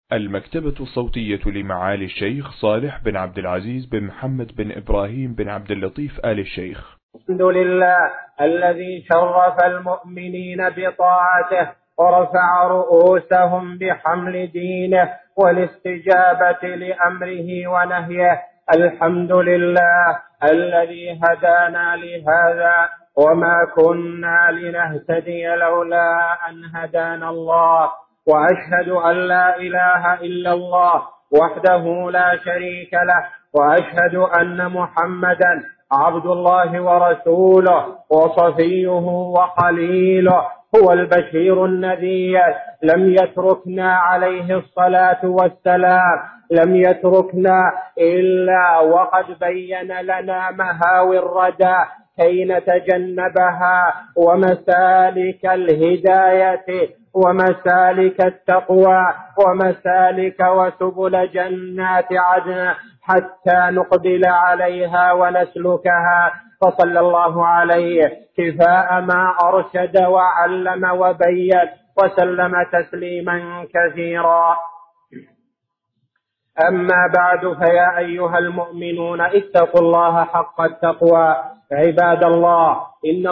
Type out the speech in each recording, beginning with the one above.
المكتبة الصوتية لمعالي الشيخ صالح بن عبد العزيز بن محمد بن إبراهيم بن عبد اللطيف آل الشيخ. الحمد لله الذي شرف المؤمنين بطاعته ورفع رؤوسهم بحمل دينه والاستجابة لأمره ونهيه. الحمد لله الذي هدانا لهذا وما كنا لنهتدي لولا أن هدانا الله، وأشهد أن لا إله إلا الله وحده لا شريك له، وأشهد أن محمدا عبد الله ورسوله وصفيه وخليله، هو البشير النذير، لم يتركنا عليه الصلاة والسلام، لم يتركنا إلا وقد بين لنا مهاوي الردى كي نتجنبها ومسالك الهداية ومسالك التقوى ومسالك وسبل جنات عدن حتى نقبل عليها ونسلكها. فصلى الله عليه كفاء ما أرشد وعلم وبين، وسلم تسليما كثيرا. أما بعد، فيا أيها المؤمنون اتقوا الله حق التقوى. عباد الله، إن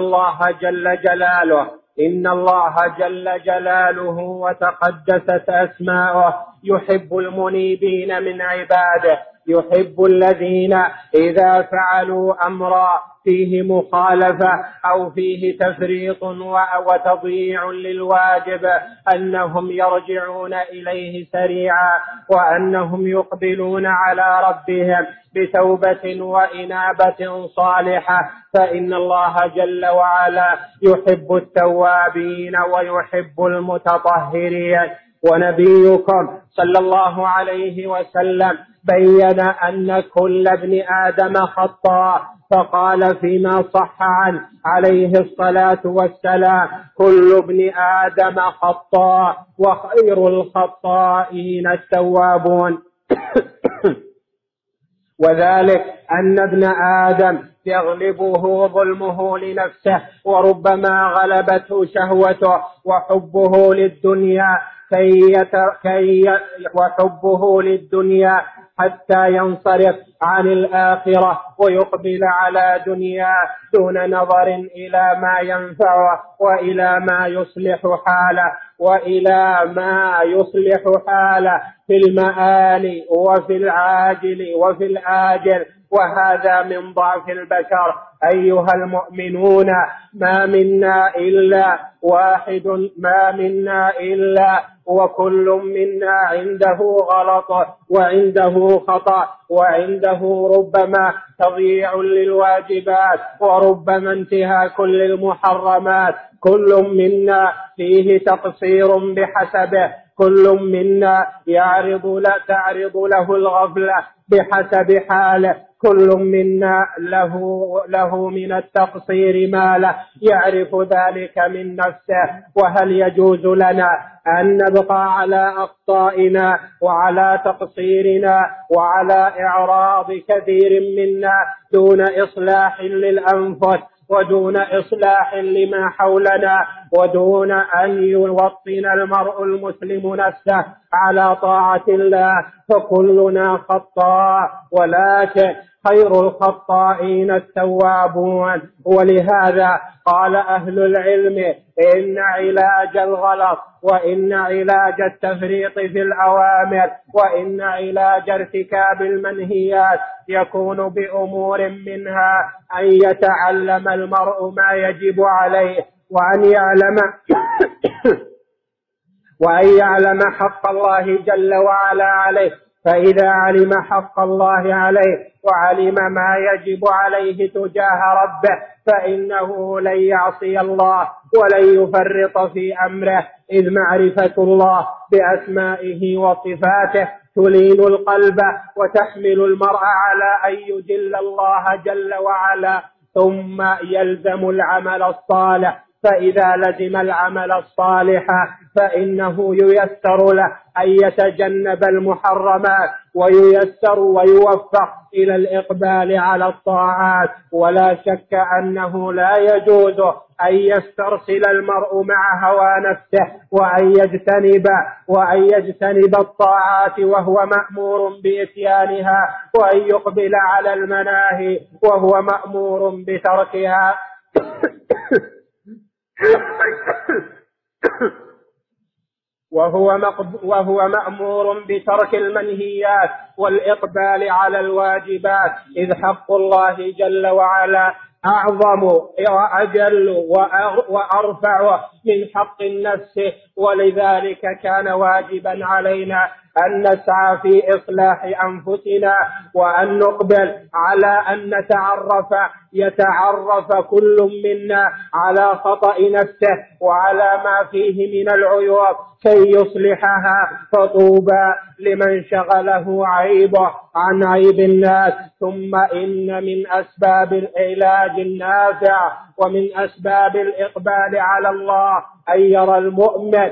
الله جل جلاله وتقدست أسماؤه يحب المنيبين من عباده، يحب الذين إذا فعلوا أمرا فيه مخالفة أو فيه تفريط وتضييع للواجب أنهم يرجعون إليه سريعا، وأنهم يقبلون على ربهم بتوبة وإنابة صالحة، فإن الله جل وعلا يحب التوابين ويحب المتطهرين. ونبيكم صلى الله عليه وسلم بين أن كل ابن آدم خطاء، فقال فيما صح عنه عليه الصلاة والسلام: كل ابن آدم خطاء وخير الخطائين التوابون. وذلك أن ابن آدم يغلبه ظلمه لنفسه، وربما غلبته شهوته وحبه للدنيا حتى ينصرف عن الآخرة ويقبل على دنياه دون نظر إلى ما ينفعه وإلى ما يصلح حاله في المآل وفي العاجل وفي الآجل، وهذا من ضعف البشر. أيها المؤمنون، ما منا إلا واحد، ما منا إلا وكل منا عنده غلط وعنده خطأ وعنده ربما تضييع للواجبات وربما انتهاك للمحرمات. كل منا فيه تقصير بحسبه، كل منا تعرض له الغفلة بحسب حاله، كل منا له من التقصير ما لا يعرف ذلك من نفسه. وهل يجوز لنا أن نبقى على أخطائنا وعلى تقصيرنا وعلى إعراض كثير منا دون إصلاح للأنفس ودون إصلاح لما حولنا ودون أن يوطن المرء المسلم نفسه على طاعة الله؟ فكلنا خطاء، ولكن خير الخطائين التوابون. ولهذا قال أهل العلم: إن علاج الغلط وإن علاج التفريط في الأوامر وإن علاج ارتكاب المنهيات يكون بأمور منها أن يتعلم المرء ما يجب عليه وأن يعلم حق الله جل وعلا عليه. فإذا علم حق الله عليه وعلم ما يجب عليه تجاه ربه فإنه لن يعصي الله ولن يفرط في أمره، إذ معرفة الله بأسمائه وصفاته تلين القلب وتحمل المرء على أن يجل الله جل وعلا. ثم يلزم العمل الصالح فإذا لزم العمل الصالح فإنه ييسر له أن يتجنب المحرمات وييسر ويوفق إلى الإقبال على الطاعات. ولا شك أنه لا يجوز أن يسترسل المرء مع هوى نفسه وأن يجتنب الطاعات وهو مأمور بإتيانها، وأن يقبل على المناهي وهو مأمور بتركها وهو مأمور بترك المنهيات والإقبال على الواجبات، إذ حق الله جل وعلا أعظم وأجل وأرفع من حق النفس. ولذلك كان واجبا علينا أن نسعى في إصلاح أنفسنا، وأن نقبل على أن يتعرف كل منا على خطأ نفسه وعلى ما فيه من العيوب كي يصلحها. فطوبى لمن شغله عيبه عن عيب الناس. ثم إن من أسباب العلاج النافع ومن أسباب الإقبال على الله أن يرى المؤمن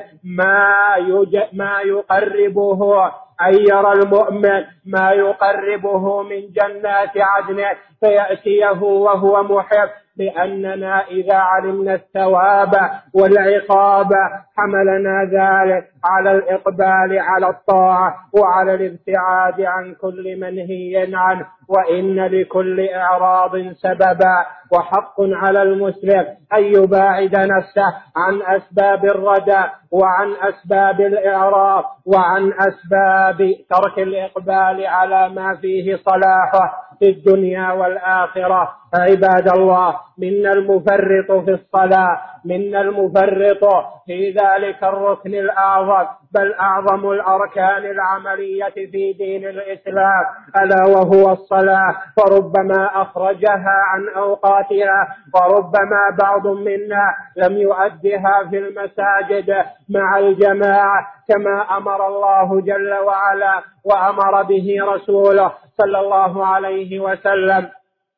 ما يقربه من جنات عدن فيأتيه وهو محب، لأننا إذا علمنا الثواب والعقاب حملنا ذلك على الإقبال على الطاعة وعلى الابتعاد عن كل منهي عنه. وإن لكل إعراض سببا، وحق على المسلم أن يباعد نفسه عن أسباب الردى وعن أسباب الإعراض وعن أسباب ترك الإقبال على ما فيه صلاحه في الدنيا والآخرة. عباد الله، منا المفرط في الصلاة، منا المفرط في ذلك الركن الأعظم بل أعظم الأركان العملية في دين الإسلام، ألا وهو الصلاة. فربما أخرجها عن أوقاتها، وربما بعض منا لم يؤدها في المساجد مع الجماعة كما أمر الله جل وعلا وأمر به رسوله صلى الله عليه وسلم.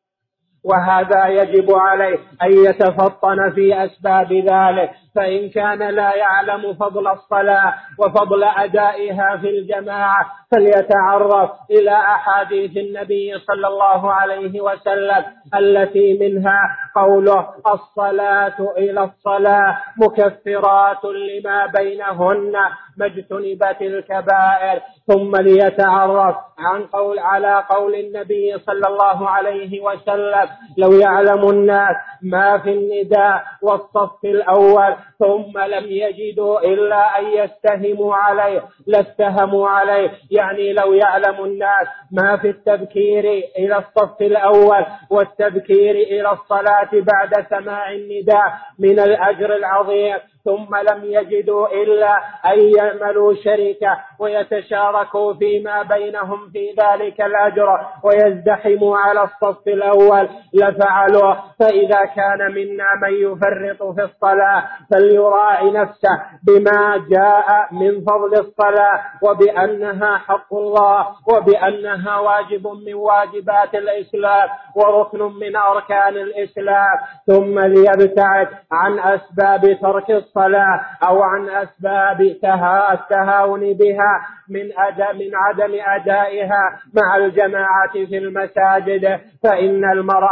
وهذا يجب عليه أن يتفطن في أسباب ذلك، فإن كان لا يعلم فضل الصلاة وفضل أدائها في الجماعة فليتعرف إلى أحاديث النبي صلى الله عليه وسلم التي منها قوله: الصلاة إلى الصلاة مكفرات لما بينهن ما اجتنبت الكبائر. ثم ليتعرف على قول النبي صلى الله عليه وسلم: لو يعلم الناس ما في النداء والصف الأول ثم لم يجدوا إلا أن يستهموا عليه لاستهموا عليه. يعني لو يعلم الناس ما في التبكير إلى الصف الأول والتبكير إلى الصلاة بعد سماع النداء من الأجر العظيم، ثم لم يجدوا إلا أن يعملوا شركة ويتشاركوا فيما بينهم في ذلك الأجر ويزدحموا على الصف الأول لفعلوا. فإذا كان منا من يفرط في الصلاة فليراعي نفسه بما جاء من فضل الصلاة وبأنها حق الله وبأنها واجب من واجبات الإسلام وركن من أركان الإسلام، ثم ليبتعد عن أسباب ترك الصلاة أو عن أسباب التهاون بها من عدم أدائها مع الجماعة في المساجد. فإن المرء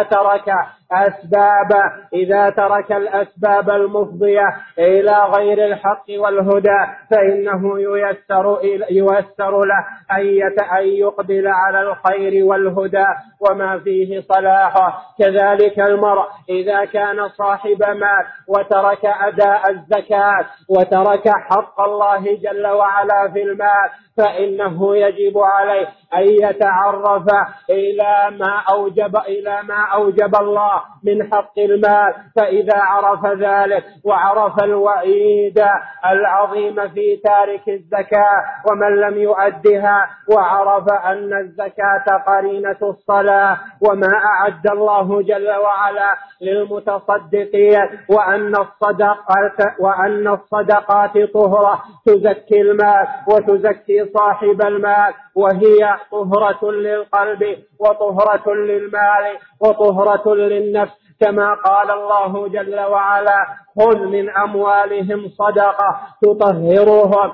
إذا ترك الأسباب المفضية إلى غير الحق والهدى فإنه ييسر له أن يقبل على الخير والهدى وما فيه صلاحه. كذلك المرء إذا كان صاحب مال وترك أداء الزكاة وترك حق الله جل وعلا في المال فإنه يجب عليه أن يتعرف إلى ما أوجب الله من حق المال. فإذا عرف ذلك وعرف الوعيد العظيم في تارك الزكاة ومن لم يؤدها، وعرف أن الزكاة قرينة الصلاة وما أعد الله جل وعلا للمتصدقين، وأن الصدقات طهرة تزكي المال وتزكي صاحب المال، وهي طهرة للقلب وطهرة للمال وطهرة للنفس. كما قال الله جل وعلا: خذ من أموالهم صدقة تطهرهم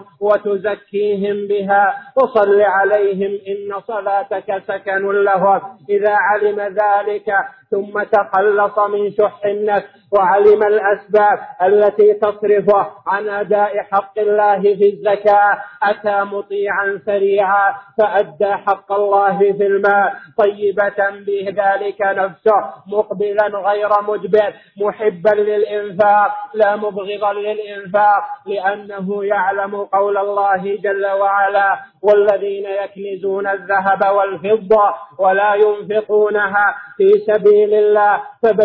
وتزكيهم بها وصل عليهم إن صلاتك سكن لهم. إذا علم ذلك ثم تخلص من شح النفس وعلم الأسباب التي تصرفه عن أداء حق الله في الزكاة، أتى مطيعا سريعا فأدى حق الله في المال طيبة به ذلك نفسه، مقبلا غير مدبر، محبا للإنفاق لا مبغضا للإنفاق، لأنه يعلم قول الله جل وعلا: والذين يكنزون الذهب والفضة ولا ينفقونها في سبيل الله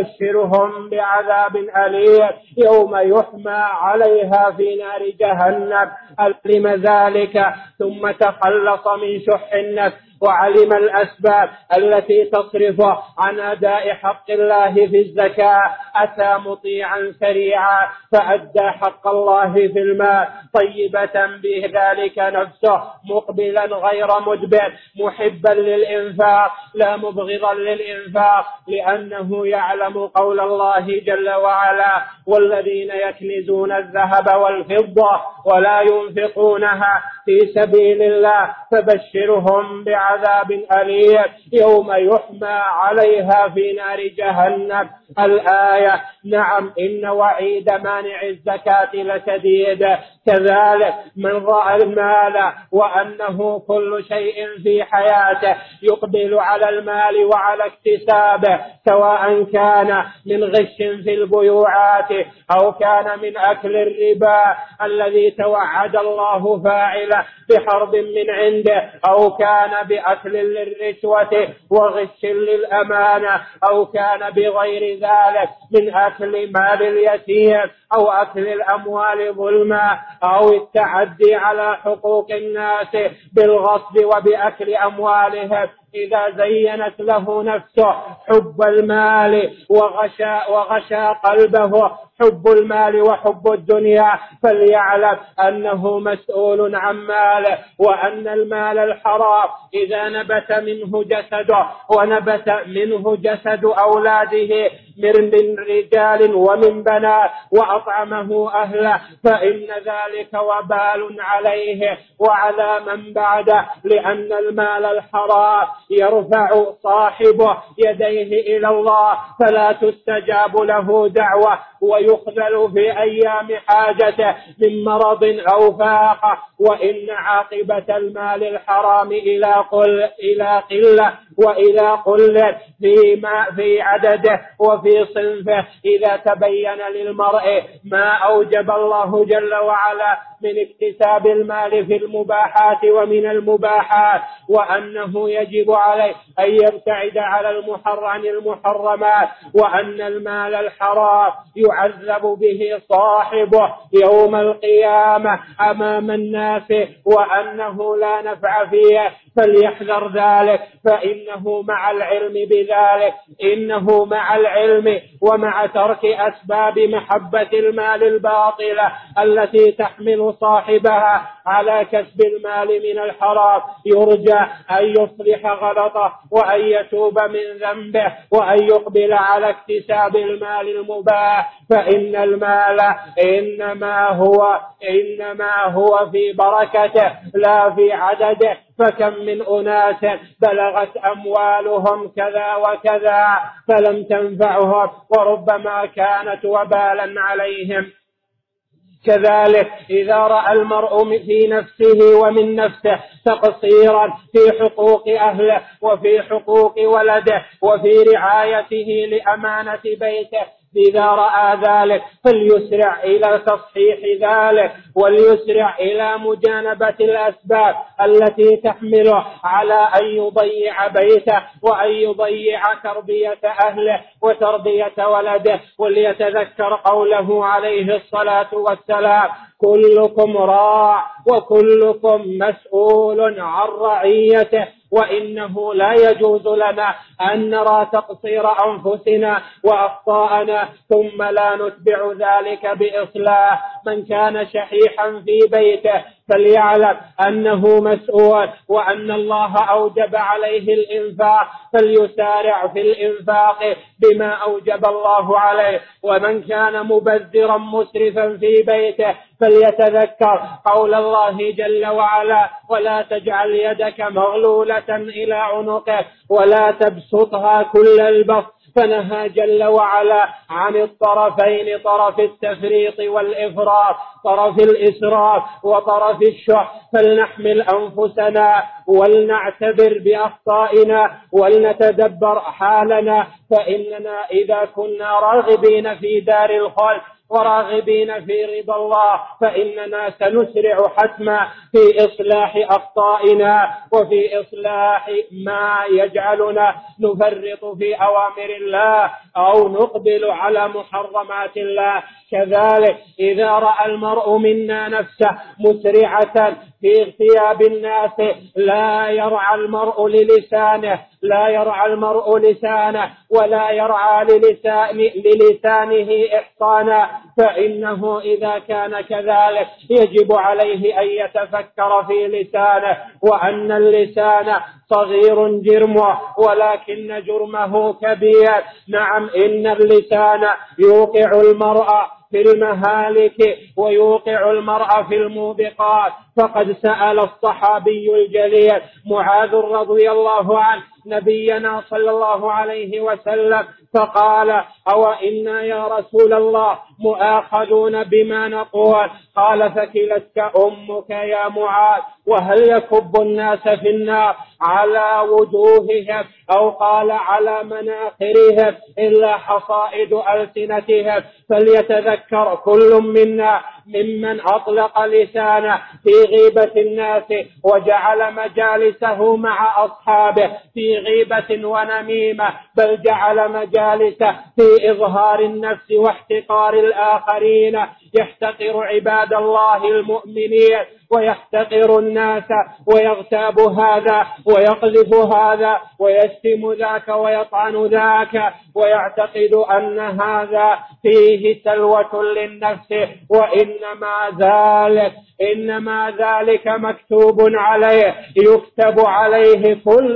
فبشرهم بعذاب أليم يوم يحمى عليها في نار جهنم. علم ذلك ثم تخلص من شح النفس وعلم الأسباب التي تصرفه عن أداء حق الله في الزكاة، أتى مطيعا سريعا فأدى حق الله في المال طيبة به ذلك نفسه، مقبلا غير مدبر، محبا للإنفاق لا مبغضا للإنفاق، لأنه يعلم قول الله جل وعلا: والذين يكنزون الذهب والفضة ولا ينفقونها في سبيل الله فبشرهم بعذاب أليم يوم يحمى عليها في نار جهنم. الآية. نعم، إن وعيد مانع الزكاة لشديد. كذلك من رأى المال وأنه كل شيء في حياته يقبل على المال وعلى اكتسابه، سواء كان من غش في البيوعات أو كان من أكل الربا الذي توعد الله فاعله بحرب من عنده، أو كان بأكل للرشوة وغش للأمانة، أو كان بغير ذلك من أكل مال اليتيم أو أكل الأموال ظلما أو التعدي على حقوق الناس بالغصب وبأكل أموالهم، إذا زينت له نفسه حب المال وغشى قلبه حب المال وحب الدنيا، فليعلم أنه مسؤول عن ماله، وأن المال الحرام إذا نبت منه جسده ونبت منه جسد أولاده من رجال ومن بنات وأطعمه أهله، فإن ذلك وبال عليه وعلى من بعده، لأن المال الحرام يرفع صاحبه يديه إلى الله فلا تستجاب له دعوة، ويخذل في أيام حاجته من مرض أو فاقة. وإن عاقبة المال الحرام إلى قلة وإلى قلة في عدده وفي صنفه، إذا تبين للمرء ما أوجب الله جل وعلا من اكتساب المال في المباحات ومن المباحات، وأنه يجب عليه أن يبتعد عن المحرمات، وأن المال الحرام يعذب به صاحبه يوم القيامة أمام الناس، وأنه لا نفع فيه، فليحذر ذلك، فإنه مع العلم بذلك، إنه مع العلم ومع ترك أسباب محبة المال الباطلة التي تحمل صاحبها على كسب المال من الحرام، يرجى أن يصلح غلطه وأن يتوب من ذنبه وأن يقبل على اكتساب المال المباح، فإن المال إنما هو في بركته لا في عدده. فكم من أناس بلغت أموالهم كذا وكذا فلم تنفعهم، وربما كانت وبالا عليهم. كذلك إذا رأى المرء في نفسه ومن نفسه تقصيرا في حقوق أهله وفي حقوق ولده وفي رعايته لأمانة بيته، إذا رأى ذلك فليسرع إلى تصحيح ذلك، وليسرع إلى مجانبة الأسباب التي تحمله على أن يضيع بيته وأن يضيع تربية أهله وتربية ولده. وليتذكر قوله عليه الصلاة والسلام: كلكم راع وكلكم مسؤول عن رعيته، وإنه لا يجوز لنا أن نرى تقصير أنفسنا وأخطاءنا ثم لا نتبع ذلك بإصلاح. من كان شحيحا في بيته فليعلم أنه مسؤول وأن الله أوجب عليه الإنفاق، فليسارع في الإنفاق بما أوجب الله عليه. ومن كان مبذرا مسرفا في بيته فليتذكر قول الله جل وعلا: ولا تجعل يدك مغلولة إلى عنقك ولا تبسطها كل البسط. فنهى جل وعلا عن الطرفين، طرف التفريط والإفراط، طرف الإسراف وطرف الشح. فلنحمل أنفسنا ولنعتبر بأخطائنا ولنتدبر حالنا، فإننا إذا كنا راغبين في دار الخلد وراغبين في رضا الله فإننا سنسرع حتما في إصلاح أخطائنا وفي إصلاح ما يجعلنا نفرط في أوامر الله أو نقبل على محرمات الله. كذلك إذا رأى المرء منا نفسه مسرعة في اغتياب الناس لا يرعى المرء لسانه ولا يرعى للسانه إحصانا، فإنه إذا كان كذلك يجب عليه أن يتفكر في لسانه، وأن اللسان صغير جرمه ولكن جرمه كبير. نعم، إن اللسان يوقع المرء في المهالك ويوقع المرء في الموبقات. فقد سأل الصحابي الجليل معاذ رضي الله عنه نبينا صلى الله عليه وسلم فقال: أو إنا يا رسول الله مؤاخذون بما نقول؟ قال: فكلتك أمك يا معاذ. وهل يكب الناس في النار على وجوههم أو قال على مناخرهم إلا حصائد ألسنتهم؟ فليتذكر كل منا ممن أطلق لسانه في غيبة الناس وجعل مجالسه مع أصحابه في غيبة ونميمة، بل جعل مجالسه في إظهار النفس واحتقار الآخرين، يحتقر عباد الله المؤمنين ويحتقر الناس ويغتاب هذا ويقذف هذا ويشتم ذاك ويطعن ذاك ويعتقد أن هذا فيه سلوة للنفس، وإنما ذلك مكتوب عليه، يكتب عليه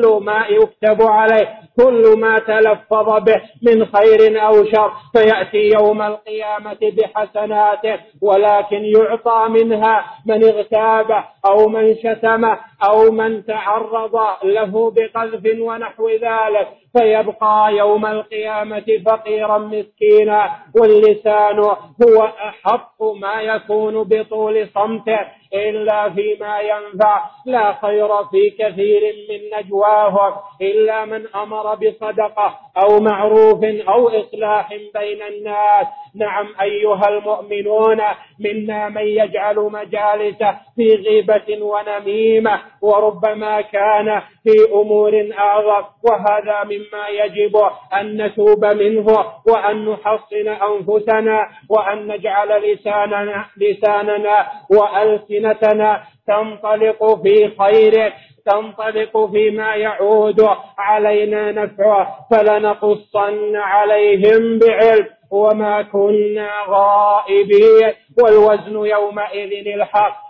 كل ما تلفظ به من خير أو شر، فيأتي يوم القيامة بحسناته، ولكن يعطى منها من اغتابه أو من شتمه أو من تعرض له بقذف ونحو ذلك، فيبقى يوم القيامة فقيرا مسكينا. واللسان هو أحق ما يكون بطول صمته إلا فيما ينفع، لا خير في كثير من نجواهم إلا من أمر بصدقة أو معروف أو إصلاح بين الناس. نعم أيها المؤمنون، منا من يجعل مجالسه في غيبة ونميمة وربما كان في أمور أعظم، وهذا مما يجب أن نتوب منه وأن نحصن أنفسنا وأن نجعل لساننا وألسنتنا تنطلق في خير، تنطلق فيما يعود علينا نفعه، فلنقصن عليهم بعلم وما كنا غائبين، والوزن يومئذ الحق.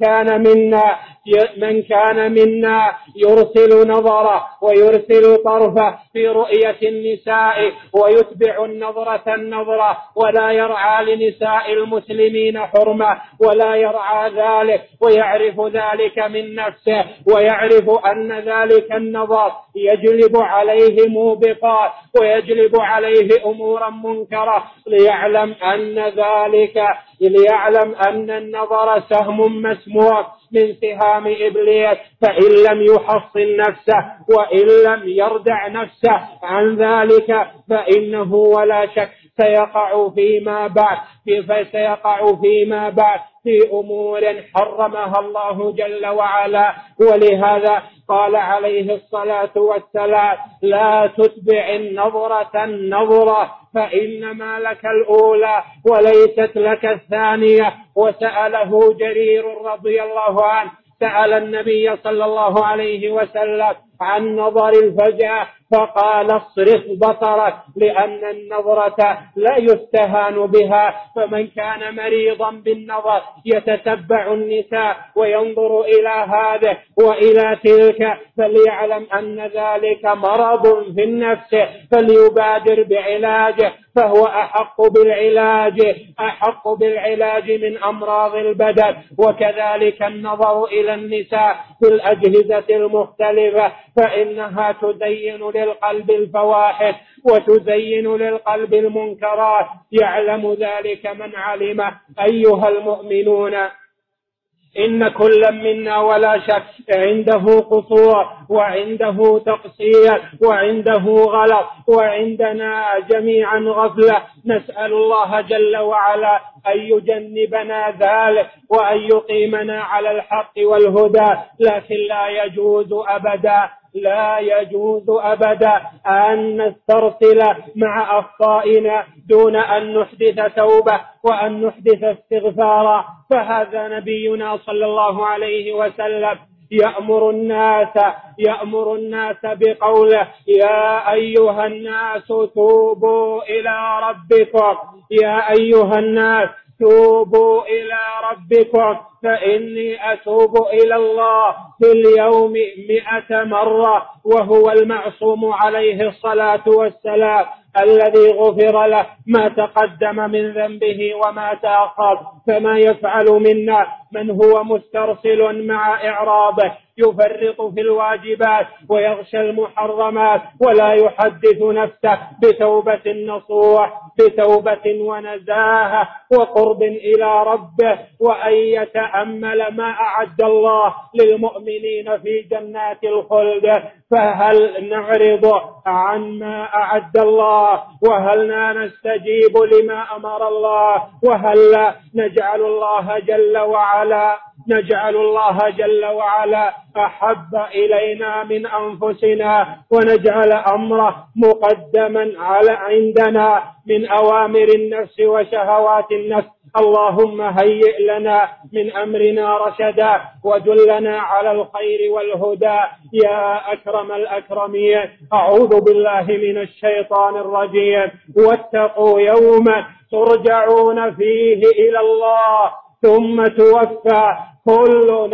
من كان منا يرسل نظره ويرسل طرفه في رؤية النساء ويتبع النظرة ولا يرعى لنساء المسلمين حرمة ولا يرعى ذلك ويعرف ذلك من نفسه ويعرف أن ذلك النظر يجلب عليه موبقات ويجلب عليه أمورا منكرة، ليعلم أن النظر سهم مسموع من سهام إبليس، فإن لم يحصن نفسه وإن لم يردع نفسه عن ذلك فإنه ولا شك سيقع فيما بعد في أمور حرمها الله جل وعلا. ولهذا قال عليه الصلاة والسلام: لا تتبع النظرة فإنما لك الأولى وليست لك الثانية. وسأله جرير رضي الله عنه، سأل النبي صلى الله عليه وسلم عن نظر الفجأة فقال اصرف بصرك لأن النظرة لا يستهان بها. فمن كان مريضا بالنظر يتتبع النساء وينظر إلى هذه وإلى تلك فليعلم أن ذلك مرض في النفس فليبادر بعلاجه، فهو أحق بالعلاج من أمراض البدن. وكذلك النظر إلى النساء في الأجهزة المختلفة فإنها تزين للقلب الفواحش وتزين للقلب المنكرات، يعلم ذلك من علمه. أيها المؤمنون، إن كل منا ولا شك عنده قصور وعنده تقصير وعنده غلط وعندنا جميعا غفلة. نسأل الله جل وعلا أن يجنبنا ذلك وأن يقيمنا على الحق والهدى. لكن لا يجوز أبدا أن نسترسل مع أخطائنا دون أن نحدث توبة وأن نحدث استغفارا. فهذا نبينا صلى الله عليه وسلم يأمر الناس بقوله: يا أيها الناس توبوا إلى ربكم، يا أيها الناس توبوا إلى ربكم فإني أتوب إلى الله في اليوم 100 مرة. وهو المعصوم عليه الصلاة والسلام الذي غفر له ما تقدم من ذنبه وما تأخر. فما يفعل منا من هو مسترسل مع إعراضه، يفرط في الواجبات ويغشى المحرمات ولا يحدث نفسه بتوبة نصوح، بتوبة ونزاهة وقرب إلى ربه، وأن يتأمل ما أعد الله للمؤمنين في جنات الخلد. فهل نعرض عن ما أعد الله؟ وهل لا نستجيب لما أمر الله؟ وهل لا نجعل الله جل وعلا أحب إلينا من أنفسنا، ونجعل أمره مقدما عندنا من أوامر النفس وشهوات النفس؟ اللهم هيئ لنا من أمرنا رشدا ودلنا على الخير والهدى يا أكرم الأكرمين. أعوذ بالله من الشيطان الرجيم. واتقوا يوما ترجعون فيه إلى الله ثم توفى كل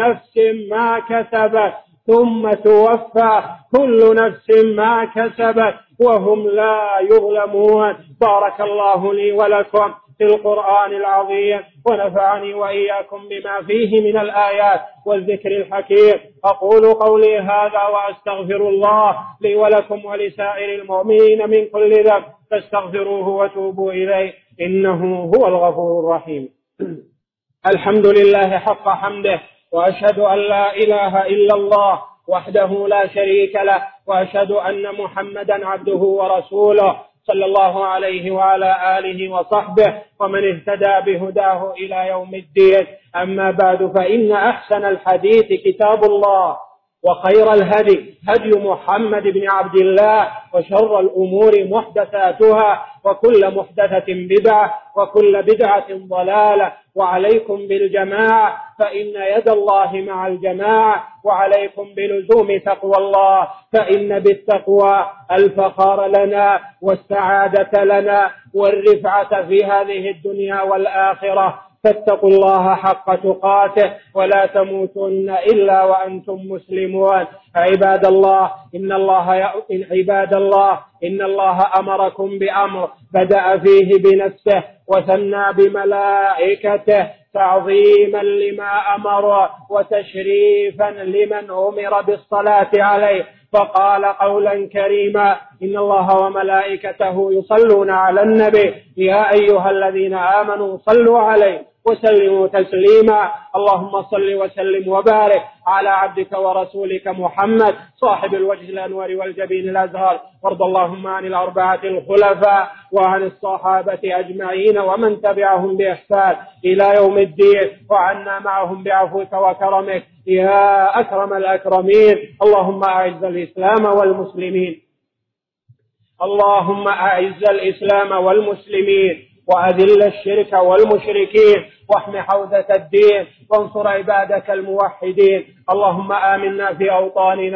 نفس ما كسبت وهم لا يظلمون. بارك الله لي ولكم في القرآن العظيم، ونفعني وإياكم بما فيه من الآيات والذكر الحكيم. أقول قولي هذا وأستغفر الله لي ولكم ولسائر المؤمنين من كل ذنب، فاستغفروه وتوبوا إليه إنه هو الغفور الرحيم. الحمد لله حق حمده، وأشهد أن لا إله إلا الله وحده لا شريك له، وأشهد أن محمدا عبده ورسوله صلى الله عليه وعلى آله وصحبه ومن اهتدى بهداه إلى يوم الدين. أما بعد، فإن أحسن الحديث كتاب الله، وخير الهدي هدي محمد بن عبد الله، وشر الأمور محدثاتها، وكل محدثة بدعة، وكل بدعة ضلالة. وعليكم بالجماعة فإن يد الله مع الجماعة، وعليكم بلزوم تقوى الله، فإن بالتقوى الفخار لنا والسعادة لنا والرفعة في هذه الدنيا والآخرة. فاتقوا الله حق تقاته ولا تموتن إلا وأنتم مسلمون. عباد الله، إن الله أمركم بأمر بدأ فيه بنفسه وثنى بملائكته تعظيما لما أمر وتشريفا لمن أمر بالصلاة عليه، فقال قولا كريما: إن الله وملائكته يصلون على النبي يا أيها الذين آمنوا صلوا عليه وسلموا تسليما. اللهم صل وسلم وبارك على عبدك ورسولك محمد صاحب الوجه الأنور والجبين الأزهر. وارض اللهم عن الأربعة الخلفاء وعن الصحابة أجمعين ومن تبعهم بإحسان إلى يوم الدين، وعنا معهم بعفوك وكرمك يا أكرم الأكرمين. اللهم أعز الإسلام والمسلمين وأذل الشرك والمشركين، واحم حوزة الدين، وانصر عبادك الموحدين. اللهم آمنا في أوطاننا،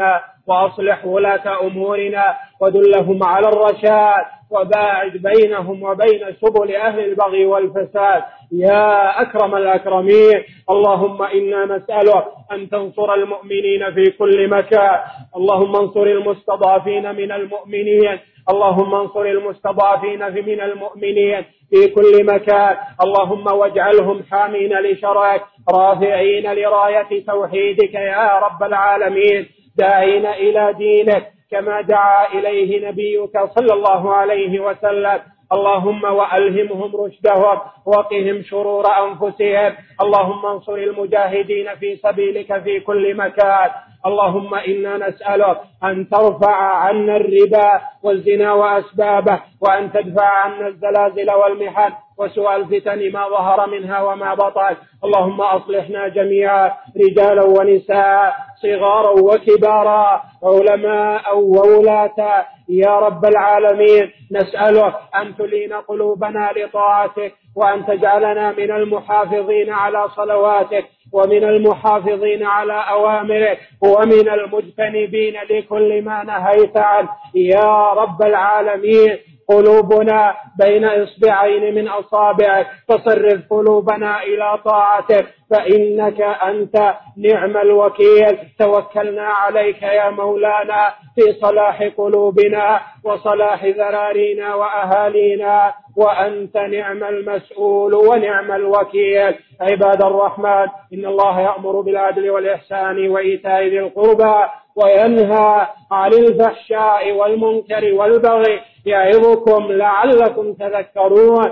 وأصلح ولاة أمورنا ودلهم على الرشاد، وباعد بينهم وبين سبل أهل البغي والفساد يا أكرم الأكرمين. اللهم إنا نسألك أن تنصر المؤمنين في كل مكان، اللهم انصر المستضعفين من المؤمنين، اللهم انصر المستضعفين من المؤمنين في كل مكان، اللهم واجعلهم حامين لشرعك رافعين لراية توحيدك يا رب العالمين، داعين إلى دينك كما دعا إليه نبيك صلى الله عليه وسلم. اللهم وألهمهم رشدهم وقهم شرور أنفسهم. اللهم انصر المجاهدين في سبيلك في كل مكان. اللهم إنا نسألك أن ترفع عنا الربا والزنا وأسبابه، وأن تدفع عنا الزلازل والمحن وسوء الفتن ما ظهر منها وما بطن. اللهم أصلحنا جميعا رجالا ونساء، صغارا وكبارا، علماء وولاة يا رب العالمين. نسألك أن تلين قلوبنا لطاعتك، وأن تجعلنا من المحافظين على صلواتك، ومن المحافظين على أوامرك، ومن المجتنبين لكل ما نهيت عنه يا رب العالمين. قلوبنا بين إصبعين من أصابعك، فصرف قلوبنا إلى طاعتك، فإنك أنت نعم الوكيل. توكلنا عليك يا مولانا في صلاح قلوبنا وصلاح ذرارينا وأهالينا، وأنت نعم المسؤول ونعم الوكيل. عباد الرحمن، إن الله يأمر بالعدل والإحسان وإيتاء ذي القربى وينهى عن الفحشاء والمنكر والبغي يعظكم لعلكم تذكرون.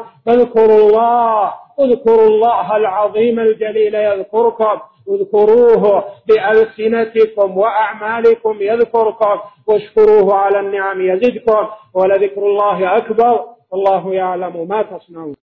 اذكروا الله العظيم الجليل يذكركم، اذكروه بألسنتكم وأعمالكم يذكركم، واشكروه على النعم يزدكم، ولذكر الله أكبر، والله يعلم ما تصنعون.